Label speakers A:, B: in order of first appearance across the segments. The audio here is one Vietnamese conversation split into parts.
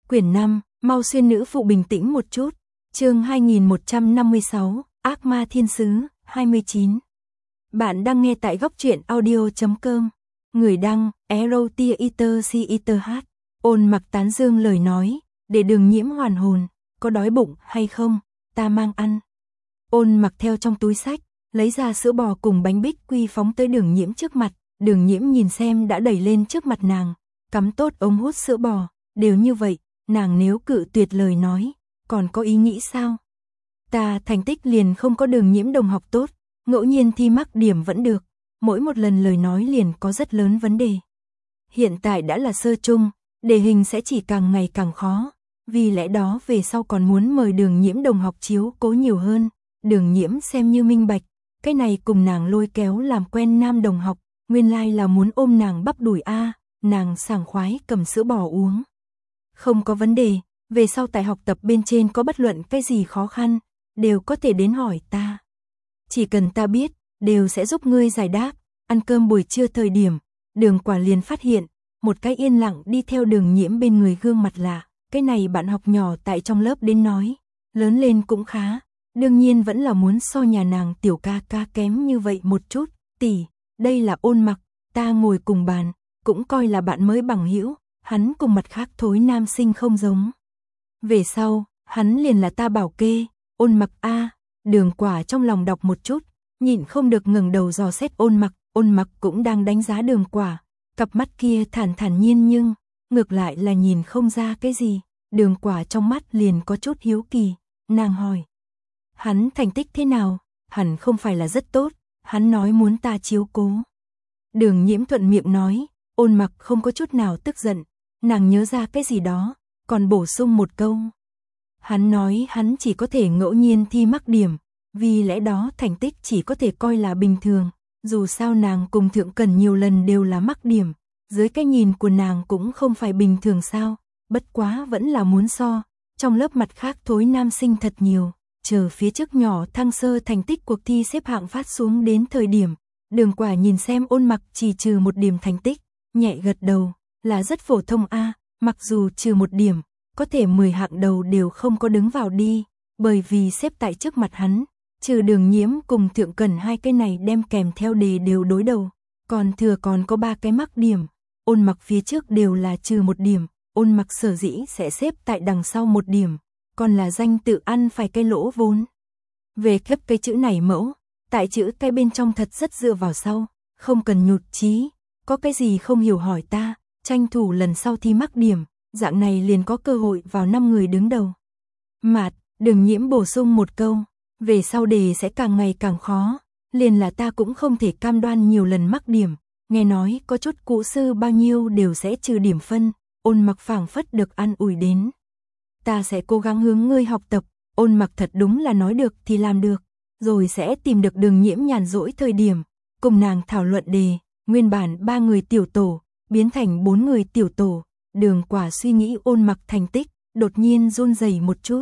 A: Quyển 5, mau xuyên nữ phụ bình tĩnh một chút. Chương 2156, Ác ma thiên sứ, 29. Bạn đang nghe tại góc truyện audio.com. Người đăng, Erotiater. Ôn Mặc tán dương lời nói, để Đường Nhiễm hoàn hồn, có đói bụng hay không, ta mang ăn. Ôn Mặc theo trong túi sách, lấy ra sữa bò cùng bánh bích quy phóng tới Đường Nhiễm trước mặt. Đường Nhiễm nhìn xem đã đẩy lên trước mặt nàng, cắm tốt ống hút sữa bò, đều như vậy, nàng nếu cự tuyệt lời nói, còn có ý nghĩ sao? Ta thành tích liền không có Đường Nhiễm đồng học tốt, ngẫu nhiên thi mắc điểm vẫn được, mỗi một lần lời nói liền có rất lớn vấn đề. Hiện tại đã là sơ trung, đề hình sẽ chỉ càng ngày càng khó, vì lẽ đó về sau còn muốn mời Đường Nhiễm đồng học chiếu cố nhiều hơn. Đường Nhiễm xem như minh bạch, cái này cùng nàng lôi kéo làm quen nam đồng học, nguyên lai là muốn ôm nàng bắp đùi a, nàng sảng khoái cầm sữa bò uống. Không có vấn đề, về sau tại học tập bên trên có bất luận cái gì khó khăn, đều có thể đến hỏi ta. Chỉ cần ta biết, đều sẽ giúp ngươi giải đáp. Ăn cơm buổi trưa thời điểm, Đường Quả liền phát hiện, một cái yên lặng đi theo Đường Nhiễm bên người gương mặt lạ. Cái này bạn học nhỏ tại trong lớp đến nói, lớn lên cũng khá, đương nhiên vẫn là muốn so nhà nàng tiểu ca ca kém như vậy một chút. Tỷ, đây là Ôn Mặc, ta ngồi cùng bàn, cũng coi là bạn mới bằng hữu, hắn cùng mặt khác thối nam sinh không giống. Về sau, hắn liền là ta bảo kê. Ôn Mặc a. Đường Quả trong lòng đọc một chút, nhịn không được ngẩng đầu dò xét Ôn Mặc cũng đang đánh giá Đường Quả, cặp mắt kia thản nhiên nhưng ngược lại là nhìn không ra cái gì. Đường Quả trong mắt liền có chút hiếu kỳ, nàng hỏi: "Hắn thành tích thế nào?" "Hẳn không phải là rất tốt, hắn nói muốn ta chiếu cố." Đường Nhiễm thuận miệng nói. Ôn Mặc không có chút nào tức giận, nàng nhớ ra cái gì đó, còn bổ sung một câu: "Hắn nói hắn chỉ có thể ngẫu nhiên thi mắc điểm, vì lẽ đó thành tích chỉ có thể coi là bình thường, dù sao nàng cùng Thượng Cần nhiều lần đều là mắc điểm, dưới cái nhìn của nàng cũng không phải bình thường sao, bất quá vẫn là muốn so, trong lớp mặt khác thối nam sinh thật nhiều." Chờ phía trước nhỏ thăng sơ thành tích cuộc thi xếp hạng phát xuống đến thời điểm, Đường Quả nhìn xem Ôn Mặc chỉ trừ một điểm thành tích, nhẹ gật đầu, là rất phổ thông a, mặc dù trừ một điểm, có thể 10 hạng đầu đều không có đứng vào đi, bởi vì xếp tại trước mặt hắn, trừ Đường Nhiễm cùng Thượng Cần hai cái này đem kèm theo đề đều đối đầu, còn có 3 cái mắc điểm, Ôn Mặc phía trước đều là trừ một điểm, Ôn Mặc sở dĩ sẽ xếp tại đằng sau một điểm, còn là danh tự ăn phải cái lỗ vốn. Về cấp cái chữ này mẫu, tại chữ cái bên trong thật rất dựa vào sau, không cần nhụt chí, có cái gì không hiểu hỏi ta, tranh thủ lần sau thi mắc điểm, dạng này liền có cơ hội vào 5 người đứng đầu. Mạt, Đường Nhiễm bổ sung một câu, về sau đề sẽ càng ngày càng khó, liền là ta cũng không thể cam đoan nhiều lần mắc điểm, nghe nói có chút cũ sư bao nhiêu đều sẽ trừ điểm phân. Ôn Mặc phảng phất được an ủi đến. Ta sẽ cố gắng hướng ngươi học tập. Ôn Mặc thật đúng là nói được thì làm được, rồi sẽ tìm được Đường Nhiễm nhàn rỗi thời điểm, cùng nàng thảo luận đề, nguyên bản 3 người tiểu tổ, biến thành 4 người tiểu tổ. Đường Quả suy nghĩ Ôn Mặc thành tích, đột nhiên run rẩy một chút.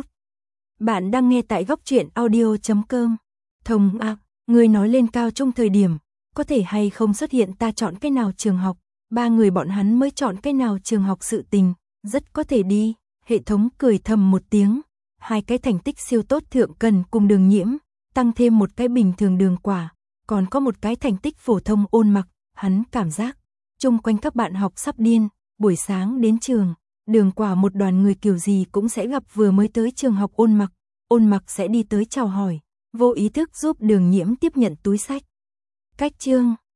A: Bạn đang nghe tại góc truyện audio.com. Thông ác, ngươi nói lên cao trung thời điểm, có thể hay không xuất hiện ta chọn cái nào trường học, 3 người bọn hắn mới chọn cái nào trường học sự tình, rất có thể đi. Hệ thống cười thầm một tiếng, 2 cái thành tích siêu tốt Thượng Cần cùng Đường Nhiễm, tăng thêm một cái bình thường Đường Quả, còn có một cái thành tích phổ thông Ôn Mặc, hắn cảm giác chung quanh các bạn học sắp điên. Buổi sáng đến trường, Đường Quả một đoàn người kiểu gì cũng sẽ gặp vừa mới tới trường học Ôn Mặc sẽ đi tới chào hỏi, vô ý thức giúp Đường Nhiễm tiếp nhận túi sách. Cách chương